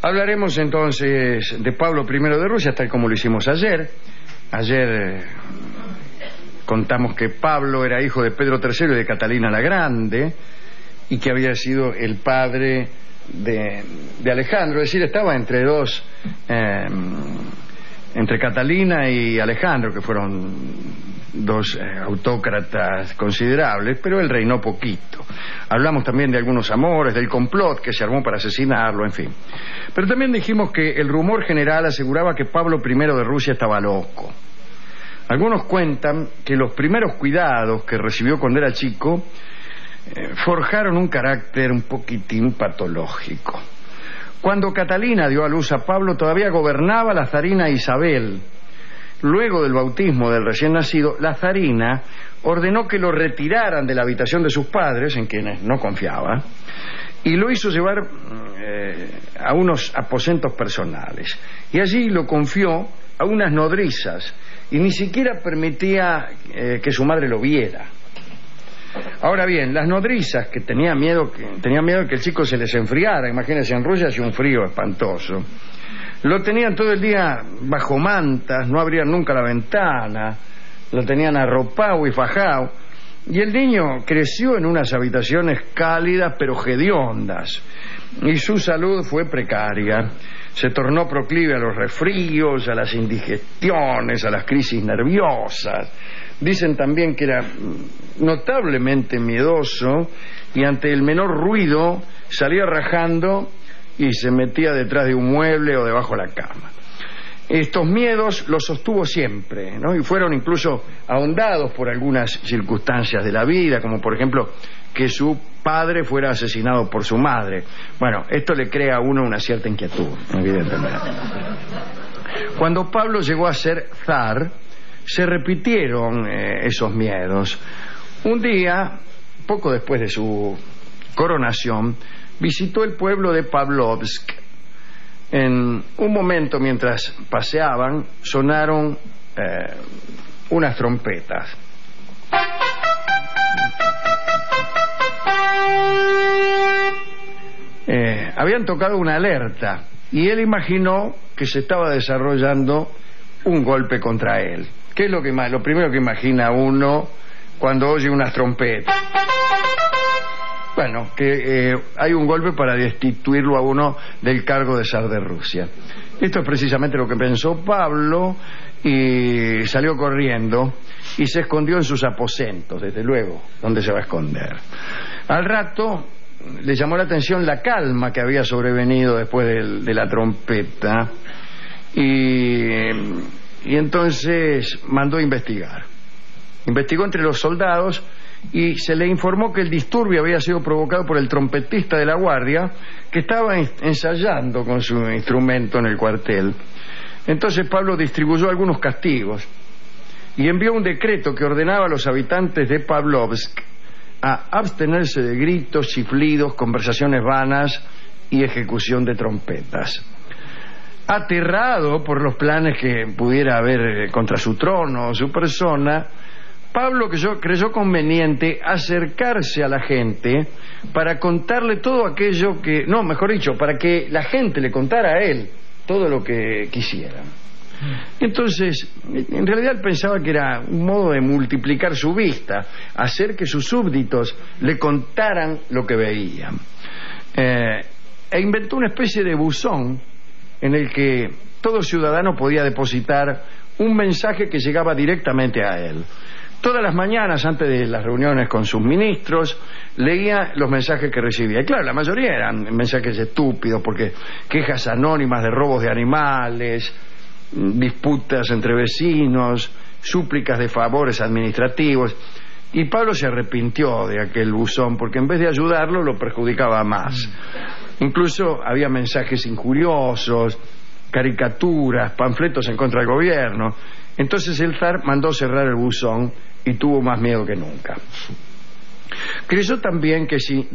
Hablaremos entonces de Pablo I de Rusia, tal como lo hicimos ayer. Ayer contamos que Pablo era hijo de Pedro III y de Catalina la Grande, y que había sido el padre de Alejandro, es decir, estaba entre dos, entre Catalina y Alejandro, que fueron dos autócratas considerables, pero él reinó poquito. Hablamos también de algunos amores, del complot que se armó para asesinarlo, en fin. Pero también dijimos que el rumor general aseguraba que Pablo I de Rusia estaba loco. Algunos cuentan que los primeros cuidados que recibió cuando era chico forjaron un carácter un poquitín patológico. Cuando Catalina dio a luz a Pablo, todavía gobernaba la zarina Isabel. Luego del bautismo del recién nacido, la zarina ordenó que lo retiraran de la habitación de sus padres, en quienes no confiaba, y lo hizo llevar a unos aposentos personales. Y allí lo confió a unas nodrizas, y ni siquiera permitía que su madre lo viera. Ahora bien, las nodrizas, que tenían miedo de que el chico se les enfriara. Imagínense, en Rusia hace un frío espantoso. Lo tenían todo el día bajo mantas, no abrían nunca la ventana, lo tenían arropado y fajado, y el niño creció en unas habitaciones cálidas pero hediondas, y su salud fue precaria. Se tornó proclive a los resfríos, a las indigestiones, a las crisis nerviosas. Dicen también que era notablemente miedoso, y ante el menor ruido salía rajando y se metía detrás de un mueble o debajo de la cama. Estos miedos los sostuvo siempre, ¿no? Y fueron incluso ahondados por algunas circunstancias de la vida, como por ejemplo que su padre fuera asesinado por su madre. Bueno, esto le crea a uno una cierta inquietud, evidentemente. Cuando Pablo llegó a ser zar, se repitieron esos miedos. Un día, poco después de su coronación, visitó el pueblo de Pavlovsk. En un momento, mientras paseaban, sonaron unas trompetas. Habían tocado una alerta, y él imaginó que se estaba desarrollando un golpe contra él. ¿Qué es lo primero que imagina uno cuando oye unas trompetas? Bueno, que hay un golpe para destituirlo a uno del cargo de zar de Rusia. Esto es precisamente lo que pensó Pablo, y salió corriendo y se escondió en sus aposentos, desde luego, ¿dónde se va a esconder? Al rato le llamó la atención la calma que había sobrevenido después de la trompeta, y entonces mandó investigar. Investigó entre los soldados y se le informó que el disturbio había sido provocado por el trompetista de la guardia, que estaba ensayando con su instrumento en el cuartel. Entonces Pablo distribuyó algunos castigos y envió un decreto que ordenaba a los habitantes de Pavlovsk a abstenerse de gritos, chiflidos, conversaciones vanas y ejecución de trompetas. Aterrado por los planes que pudiera haber contra su trono o su persona, Pablo creyó conveniente acercarse a la gente para contarle todo aquello que... No, mejor dicho, para que la gente le contara a él todo lo que quisiera. Entonces, en realidad él pensaba que era un modo de multiplicar su vista, hacer que sus súbditos le contaran lo que veían. E inventó una especie de buzón en el que todo ciudadano podía depositar un mensaje que llegaba directamente a él. Todas las mañanas, antes de las reuniones con sus ministros, leía los mensajes que recibía. Y claro, la mayoría eran mensajes estúpidos, porque quejas anónimas de robos de animales, disputas entre vecinos, súplicas de favores administrativos. Y Pablo se arrepintió de aquel buzón, porque en vez de ayudarlo, lo perjudicaba más. Incluso había mensajes injuriosos, caricaturas, panfletos en contra del gobierno. Entonces el zar mandó cerrar el buzón y tuvo más miedo que nunca. Creyó también que si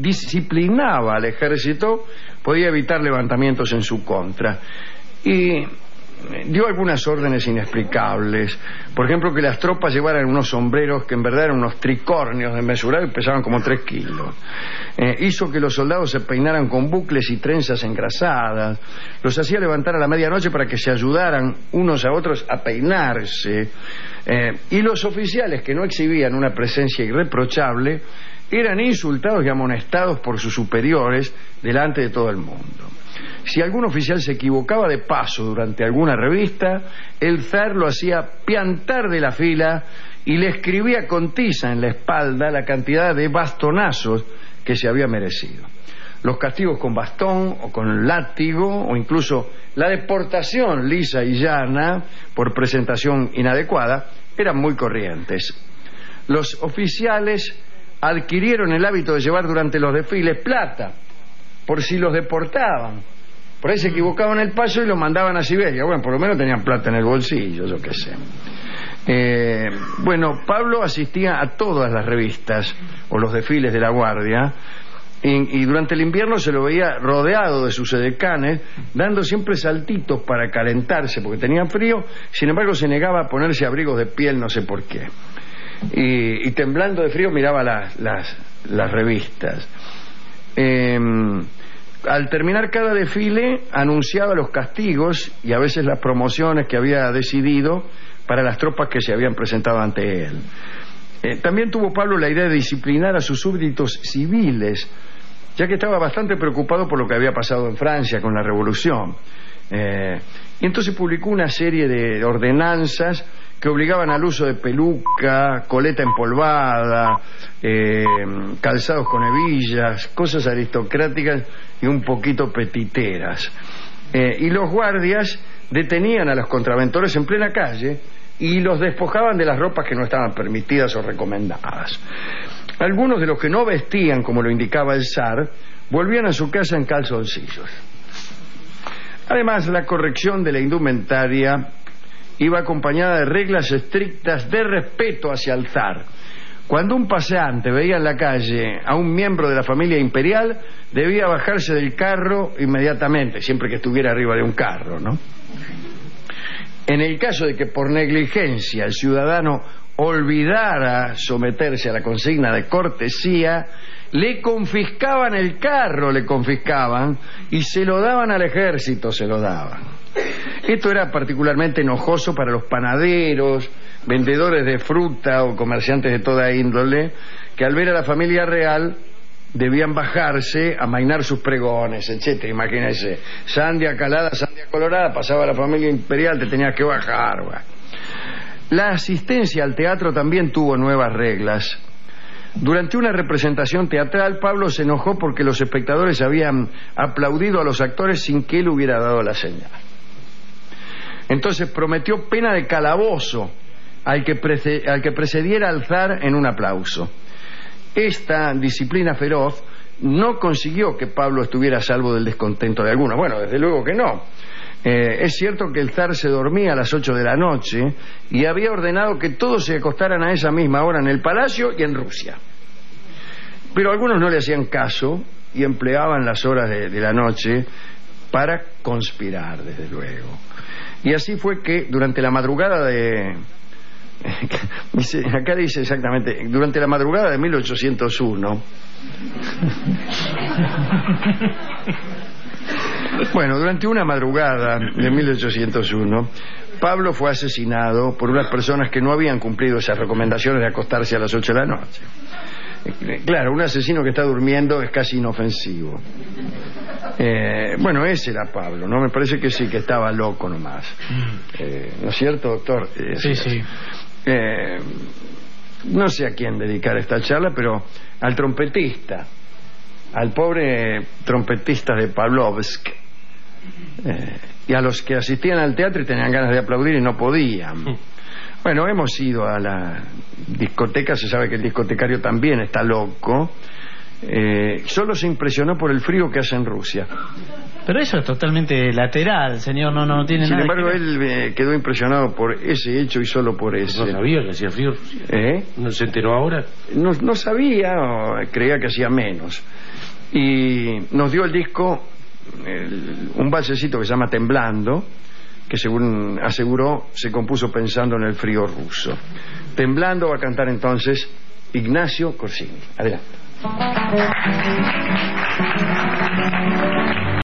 disciplinaba al ejército podía evitar levantamientos en su contra. Y dio algunas órdenes inexplicables. Por ejemplo, que las tropas llevaran unos sombreros que en verdad eran unos tricornios desmesurados y pesaban como 3 kilos. Hizo que los soldados se peinaran con bucles y trenzas engrasadas. Los hacía levantar a la medianoche para que se ayudaran unos a otros a peinarse. Y los oficiales que no exhibían una presencia irreprochable eran insultados y amonestados por sus superiores delante de todo el mundo. Si algún oficial se equivocaba de paso durante alguna revista, el zar lo hacía piantar de la fila y le escribía con tiza en la espalda la cantidad de bastonazos que se había merecido. Los castigos con bastón o con látigo, o incluso la deportación lisa y llana por presentación inadecuada, eran muy corrientes. Los oficiales adquirieron el hábito de llevar durante los desfiles plata, por si los deportaban. Por ahí se equivocaban el paso y lo mandaban a Siberia. Bueno, por lo menos tenían plata en el bolsillo, yo qué sé. Bueno, Pablo asistía a todas las revistas o los desfiles de la Guardia, y durante el invierno se lo veía rodeado de sus edecanes, dando siempre saltitos para calentarse porque tenía frío. Sin embargo, se negaba a ponerse abrigos de piel, no sé por qué. Y temblando de frío miraba las revistas. Al terminar cada desfile anunciaba los castigos y a veces las promociones que había decidido para las tropas que se habían presentado ante él. También tuvo Pablo la idea de disciplinar a sus súbditos civiles, ya que estaba bastante preocupado por lo que había pasado en Francia con la revolución. Y entonces publicó una serie de ordenanzas que obligaban al uso de peluca, coleta empolvada, calzados con hebillas, cosas aristocráticas y un poquito petiteras. Y los guardias detenían a los contraventores en plena calle y los despojaban de las ropas que no estaban permitidas o recomendadas. Algunos de los que no vestían como lo indicaba el zar volvían a su casa en calzoncillos. Además, la corrección de la indumentaria iba acompañada de reglas estrictas de respeto hacia el zar. Cuando un paseante veía en la calle a un miembro de la familia imperial, debía bajarse del carro inmediatamente, siempre que estuviera arriba de un carro, ¿no? En el caso de que por negligencia el ciudadano olvidara someterse a la consigna de cortesía, le confiscaban el carro, y se lo daban al ejército, se lo daban. Esto era particularmente enojoso para los panaderos, vendedores de fruta o comerciantes de toda índole, que al ver a la familia real debían bajarse a amainar sus pregones, etcétera. Imagínense, sandia calada, sandia colorada, pasaba la familia imperial, te tenías que bajar. Bueno. La asistencia al teatro también tuvo nuevas reglas. Durante una representación teatral, Pablo se enojó porque los espectadores habían aplaudido a los actores sin que él hubiera dado la señal. Entonces prometió pena de calabozo al que precediera al zar en un aplauso. Esta disciplina feroz no consiguió que Pablo estuviera a salvo del descontento de algunos. Bueno, desde luego que no. Es cierto que el zar se dormía a las 8 de la noche y había ordenado que todos se acostaran a esa misma hora en el palacio y en Rusia. Pero algunos no le hacían caso y empleaban las horas de la noche para conspirar, desde luego. Y así fue que durante la madrugada de... acá dice exactamente, durante la madrugada de 1801... Bueno, durante una madrugada de 1801, Pablo fue asesinado por unas personas que no habían cumplido esas recomendaciones de acostarse a las 8 de la noche. Claro, un asesino que está durmiendo es casi inofensivo. Bueno, ese era Pablo, ¿no? Me parece que sí, que estaba loco nomás. ¿No es cierto, doctor? Sí, sí. No sé a quién dedicar esta charla, pero al trompetista, al pobre trompetista de Pavlovsk, y a los que asistían al teatro y tenían ganas de aplaudir y no podían. Bueno, hemos ido a la discoteca, se sabe que el discotecario también está loco. Solo se impresionó por el frío que hace en Rusia. Pero eso es totalmente lateral, señor, no tiene Sin nada. Sin embargo, él quedó impresionado por ese hecho y solo por ese. ¿No sabía que hacía frío? ¿No se enteró ahora? No sabía, o creía que hacía menos. Y nos dio el disco, un valsecito que se llama Temblando, que según aseguró se compuso pensando en el frío ruso. Temblando va a cantar entonces Ignacio Corsini. Adelante.